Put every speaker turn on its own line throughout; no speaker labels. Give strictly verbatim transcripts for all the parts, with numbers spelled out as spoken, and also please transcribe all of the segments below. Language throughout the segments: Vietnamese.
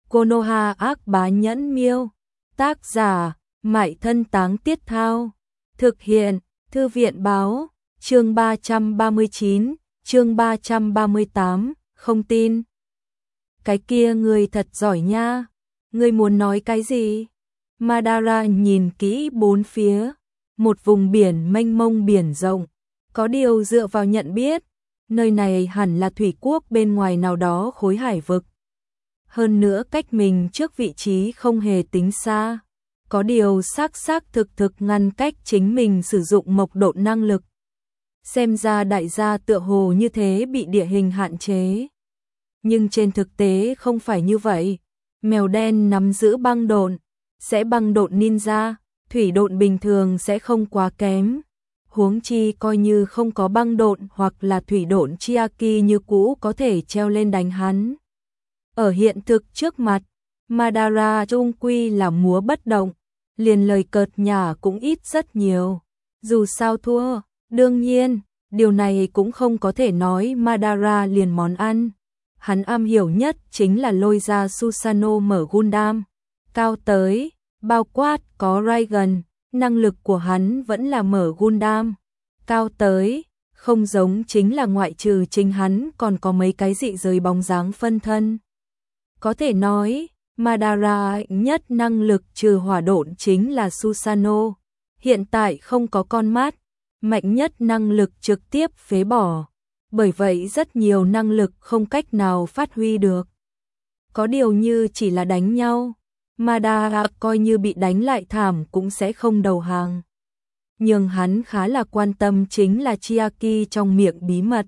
Konoha ác bá nhẫn miêu. Tác giả, Mại Thân Táng Tiết Thao. Thực hiện, Thư viện báo, chương ba trăm ba mươi chín, chương ba trăm ba mươi tám, không tin. Cái kia người thật giỏi nha, người muốn nói cái gì? Madara nhìn kỹ bốn phía, một vùng biển mênh mông biển rộng, có điều dựa vào nhận biết, nơi này hẳn là thủy quốc bên ngoài nào đó khối hải vực. Hơn nữa cách mình trước vị trí không hề tính xa, có điều xác xác thực thực ngăn cách chính mình sử dụng mộc độ năng lực. Xem ra đại gia tựa hồ như thế bị địa hình hạn chế. Nhưng trên thực tế không phải như vậy, mèo đen nắm giữ băng độn, sẽ băng độn ninja, thủy độn bình thường sẽ không quá kém. Huống chi coi như không có băng độn hoặc là thủy độn Chiaki như cũ có thể treo lên đánh hắn. Ở hiện thực trước mặt, Madara trung quy là múa bất động, liền lời cợt nhả cũng ít rất nhiều. Dù sao thua, đương nhiên, điều này cũng không có thể nói Madara liền món ăn. Hắn am hiểu nhất chính là lôi ra Susanoo mở Gundam. Cao tới, bao quát có Raigan, năng lực của hắn vẫn là mở Gundam. Cao tới, không giống chính là ngoại trừ chính hắn còn có mấy cái dị giới bóng dáng phân thân. Có thể nói, Madara nhất năng lực trừ hỏa độn chính là Susanoo. Hiện tại không có con mắt, mạnh nhất năng lực trực tiếp phế bỏ. Bởi vậy rất nhiều năng lực không cách nào phát huy được. Có điều như chỉ là đánh nhau, Madara coi như bị đánh lại thảm cũng sẽ không đầu hàng. Nhưng hắn khá là quan tâm chính là Chiaki trong miệng bí mật.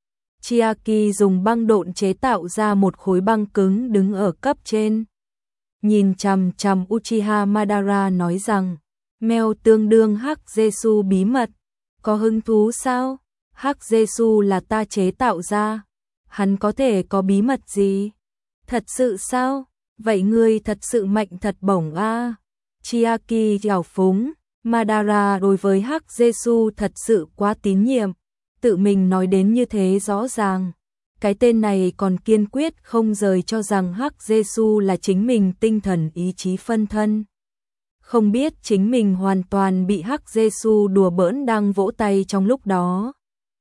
Chiaki dùng băng độn chế tạo ra một khối băng cứng đứng ở cấp trên. Nhìn chằm chằm Uchiha Madara nói rằng, mèo tương đương Hắc Jesu bí mật. Có hứng thú sao? Hắc Jesu là ta chế tạo ra. Hắn có thể có bí mật gì? Thật sự sao? Vậy ngươi thật sự mạnh thật bổng a. À? Chiaki trào phúng. Madara đối với Hắc Jesu thật sự quá tín nhiệm. Tự mình nói đến như thế rõ ràng. Cái tên này còn kiên quyết không rời cho rằng Hắc Jesu là chính mình tinh thần ý chí phân thân. Không biết chính mình hoàn toàn bị Hắc Jesu đùa bỡn đang vỗ tay trong lúc đó.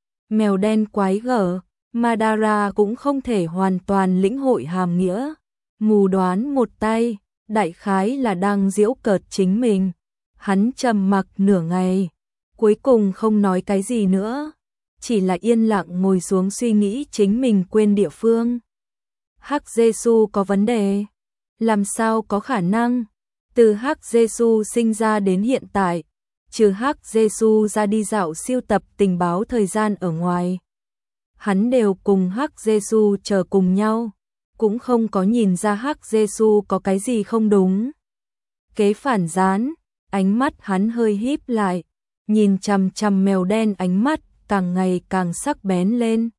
Mèo đen quái gở, Madara cũng không thể hoàn toàn lĩnh hội hàm nghĩa. Mù đoán một tay, đại khái là đang giễu cợt chính mình. Hắn trầm mặc nửa ngày, cuối cùng không nói cái gì nữa. Chỉ là yên lặng ngồi xuống suy nghĩ chính mình quên địa phương. Hắc Jesu có vấn đề? Làm sao có khả năng? Từ Hắc Jesu sinh ra đến hiện tại, trừ Hắc Jesu ra đi dạo siêu tập tình báo thời gian ở ngoài, hắn đều cùng Hắc Jesu chờ cùng nhau, cũng không có nhìn ra Hắc Jesu có cái gì không đúng. Kế phản gián, ánh mắt hắn hơi híp lại, nhìn chằm chằm mèo đen, ánh mắt càng ngày càng sắc bén lên.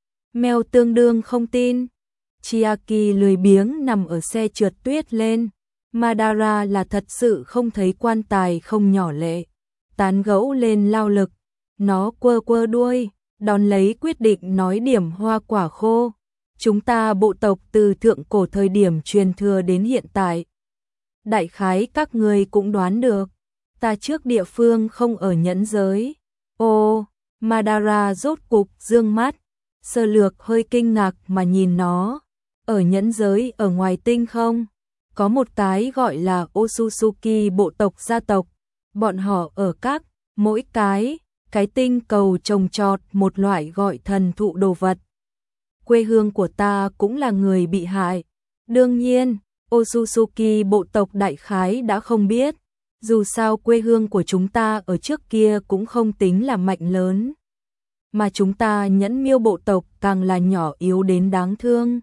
Mèo tương đương không tin. Chiaki lười biếng nằm ở xe trượt tuyết lên. Madara là thật sự không thấy quan tài không nhỏ lệ. Tán gẫu lên lao lực. Nó quơ quơ đuôi, đón lấy quyết định nói điểm hoa quả khô. Chúng ta bộ tộc từ thượng cổ thời điểm truyền thừa đến hiện tại. Đại khái các người cũng đoán được. Ta trước địa phương không ở nhẫn giới. Ô, Madara rốt cục dương mắt. Sơ lược hơi kinh ngạc mà nhìn nó. Ở nhẫn giới ở ngoài tinh không? Có một cái gọi là Otsutsuki bộ tộc gia tộc. Bọn họ ở các, mỗi cái, cái tinh cầu trồng trọt một loại gọi thần thụ đồ vật. Quê hương của ta cũng là người bị hại. Đương nhiên, Otsutsuki bộ tộc đại khái đã không biết. Dù sao quê hương của chúng ta ở trước kia cũng không tính là mạnh lớn. Mà chúng ta nhẫn miêu bộ tộc càng là nhỏ yếu đến đáng thương.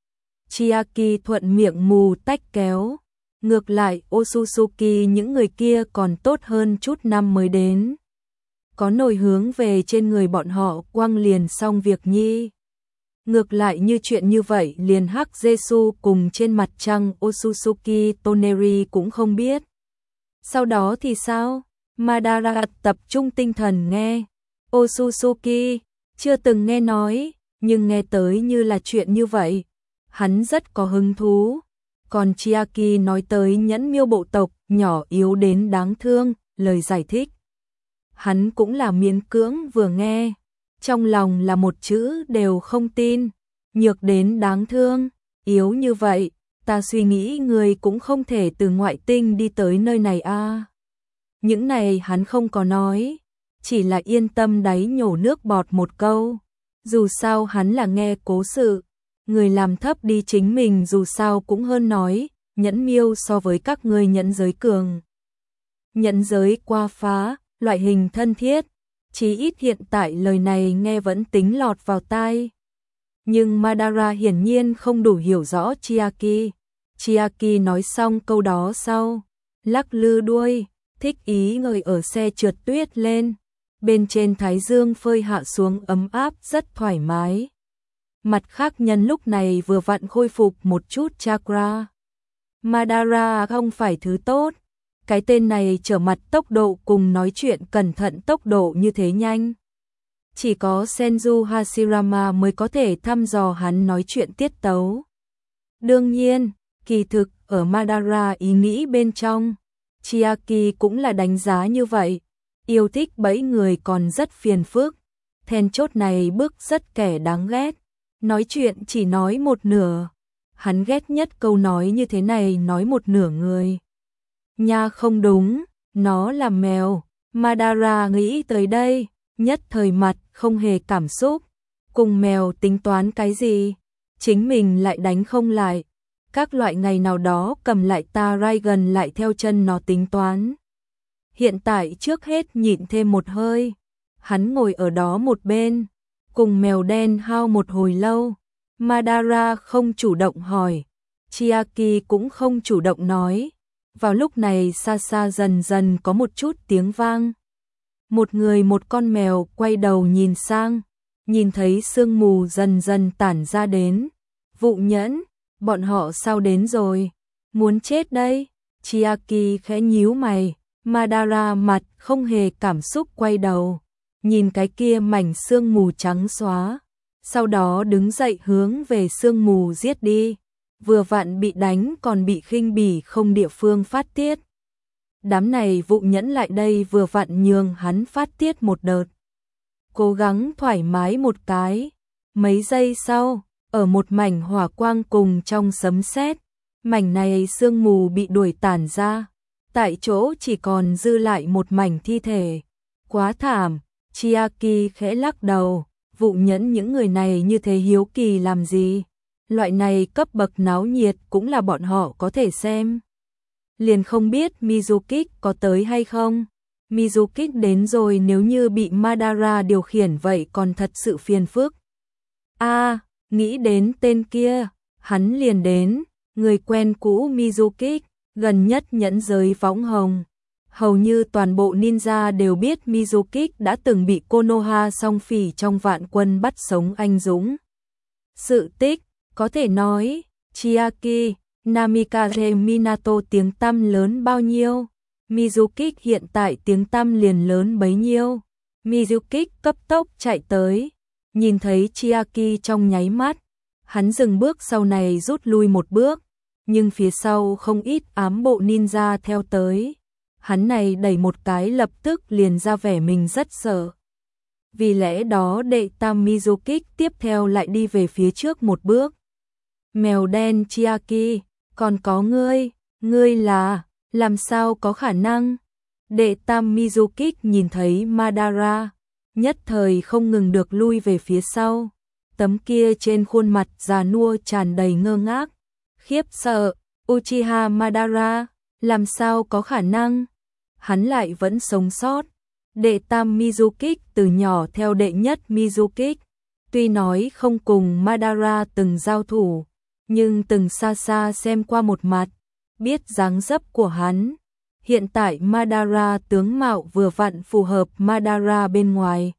Chiaki thuận miệng mù tách kéo. Ngược lại Otsutsuki những người kia còn tốt hơn chút năm mới đến. Có nổi hướng về trên người bọn họ quăng liền xong việc nhi. Ngược lại như chuyện như vậy liền Hắc Jesu cùng trên mặt trăng Otsutsuki Toneri cũng không biết. Sau đó thì sao? Madara tập trung tinh thần nghe. Otsutsuki, chưa từng nghe nói, nhưng nghe tới như là chuyện như vậy. Hắn rất có hứng thú. Còn Chiaki nói tới nhẫn miêu bộ tộc, nhỏ yếu đến đáng thương, lời giải thích. Hắn cũng là miễn cưỡng vừa nghe, trong lòng là một chữ đều không tin, nhược đến đáng thương, yếu như vậy, ta suy nghĩ người cũng không thể từ ngoại tinh đi tới nơi này a. À. Những này hắn không có nói, chỉ là yên tâm đáy nhổ nước bọt một câu, dù sao hắn là nghe cố sự, người làm thấp đi chính mình dù sao cũng hơn nói, nhẫn miêu so với các ngươi nhẫn giới cường. Nhẫn giới qua phá, loại hình thân thiết, chí ít hiện tại lời này nghe vẫn tính lọt vào tai. Nhưng Madara hiển nhiên không đủ hiểu rõ Chiaki. Chiaki nói xong câu đó sau, lắc lư đuôi, thích ý ngồi ở xe trượt tuyết lên, bên trên thái dương phơi hạ xuống ấm áp rất thoải mái. Mặt khác nhân lúc này vừa vặn khôi phục một chút chakra. Madara không phải thứ tốt, cái tên này trở mặt tốc độ cùng nói chuyện cẩn thận tốc độ như thế nhanh. Chỉ có Senju Hashirama mới có thể thăm dò hắn nói chuyện tiết tấu. Đương nhiên, kỳ thực ở Madara ý nghĩ bên trong, Chiaki cũng là đánh giá như vậy, yêu thích bẫy người còn rất phiền phức, then chốt này bức rất kẻ đáng ghét, nói chuyện chỉ nói một nửa, hắn ghét nhất câu nói như thế này nói một nửa người. Nha không đúng, nó là mèo, Madara nghĩ tới đây, nhất thời mặt không hề cảm xúc, cùng mèo tính toán cái gì, chính mình lại đánh không lại. Các loại ngày nào đó cầm lại ta Raigan lại theo chân nó tính toán. Hiện tại trước hết nhịn thêm một hơi, hắn ngồi ở đó một bên, cùng mèo đen hao một hồi lâu. Madara không chủ động hỏi, Chiaki cũng không chủ động nói. Vào lúc này xa xa dần dần có một chút tiếng vang. Một người một con mèo quay đầu nhìn sang, nhìn thấy sương mù dần dần tản ra đến. Vụ nhẫn, bọn họ sao đến rồi? Muốn chết đây? Chiaki khẽ nhíu mày, Madara mặt không hề cảm xúc quay đầu, nhìn cái kia mảnh sương mù trắng xóa, sau đó đứng dậy hướng về sương mù giết đi, vừa vặn bị đánh còn bị khinh bỉ không địa phương phát tiết. Đám này vụ nhẫn lại đây vừa vặn nhường hắn phát tiết một đợt. Cố gắng thoải mái một cái, mấy giây sau, ở một mảnh hỏa quang cùng trong sấm sét, mảnh này sương mù bị đuổi tản ra, tại chỗ chỉ còn dư lại một mảnh thi thể. Quá thảm, Chiaki khẽ lắc đầu, vụ nhẫn những người này như thế hiếu kỳ làm gì? Loại này cấp bậc náo nhiệt cũng là bọn họ có thể xem. Liền không biết Mizukik có tới hay không? Mizukik đến rồi nếu như bị Madara điều khiển vậy còn thật sự phiền phức. A, à, nghĩ đến tên kia, hắn liền đến, người quen cũ Mizukik, gần nhất nhẫn giới võng hồng. Hầu như toàn bộ ninja đều biết Mizukik đã từng bị Konoha song phỉ trong vạn quân bắt sống anh dũng. Sự tích, có thể nói, Chiaki, Namikaze Minato tiếng tăm lớn bao nhiêu, Mizukik hiện tại tiếng tăm liền lớn bấy nhiêu. Mizukik cấp tốc chạy tới, nhìn thấy Chiaki trong nháy mắt, hắn dừng bước sau này rút lui một bước, nhưng phía sau không ít ám bộ ninja theo tới. Hắn này đẩy một cái lập tức liền ra vẻ mình rất sợ. Vì lẽ đó đệ tam Mizukik tiếp theo lại đi về phía trước một bước. Mèo đen Chiaki, còn có ngươi, ngươi là, làm sao có khả năng? Đệ tam Mizukik nhìn thấy Madara, nhất thời không ngừng được lui về phía sau. Tấm kia trên khuôn mặt già nua tràn đầy ngơ ngác, khiếp sợ. Uchiha Madara, làm sao có khả năng? Hắn lại vẫn sống sót. Đệ tam Mizukik từ nhỏ theo đệ nhất Mizukik, tuy nói không cùng Madara từng giao thủ, nhưng từng xa xa xem qua một mặt, biết dáng dấp của hắn. Hiện tại Madara tướng mạo vừa vặn phù hợp Madara bên ngoài.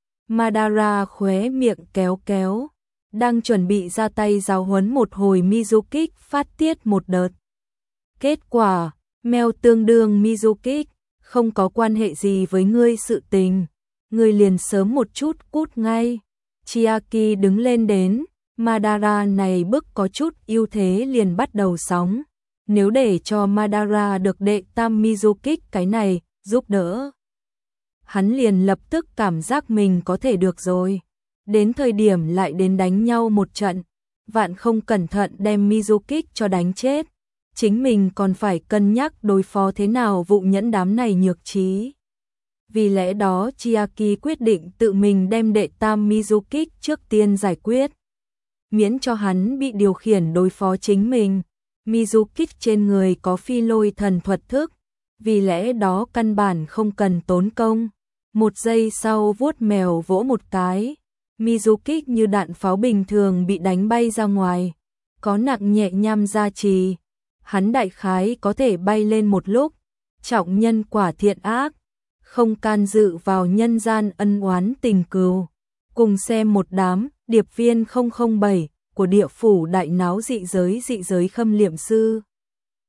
Madara khóe miệng kéo kéo, đang chuẩn bị ra tay giáo huấn một hồi Mizukik phát tiết một đợt. Kết quả, mèo tương đương Mizukik, không có quan hệ gì với ngươi sự tình, ngươi liền sớm một chút cút ngay. Chiaki đứng lên đến, Madara này bức có chút ưu thế liền bắt đầu sóng. Nếu để cho Madara được đệ tam Mizukage cái này giúp đỡ, hắn liền lập tức cảm giác mình có thể được rồi. Đến thời điểm lại đến đánh nhau một trận, vạn không cẩn thận đem Mizukage cho đánh chết, chính mình còn phải cân nhắc đối phó thế nào vụ nhẫn đám này nhược trí. Vì lẽ đó Chiaki quyết định tự mình đem đệ tam Mizukage trước tiên giải quyết, miễn cho hắn bị điều khiển đối phó chính mình. Mizukage trên người có phi lôi thần thuật thức, vì lẽ đó căn bản không cần tốn công. Một giây sau vuốt mèo vỗ một cái, Mizukage như đạn pháo bình thường bị đánh bay ra ngoài, có nặng nhẹ nham gia trì, hắn đại khái có thể bay lên một lúc. Trọng nhân quả thiện ác, không can dự vào nhân gian ân oán tình cừu. Cùng xem một đám điệp viên không không bảy của địa phủ đại náo dị giới dị giới khâm liệm sư.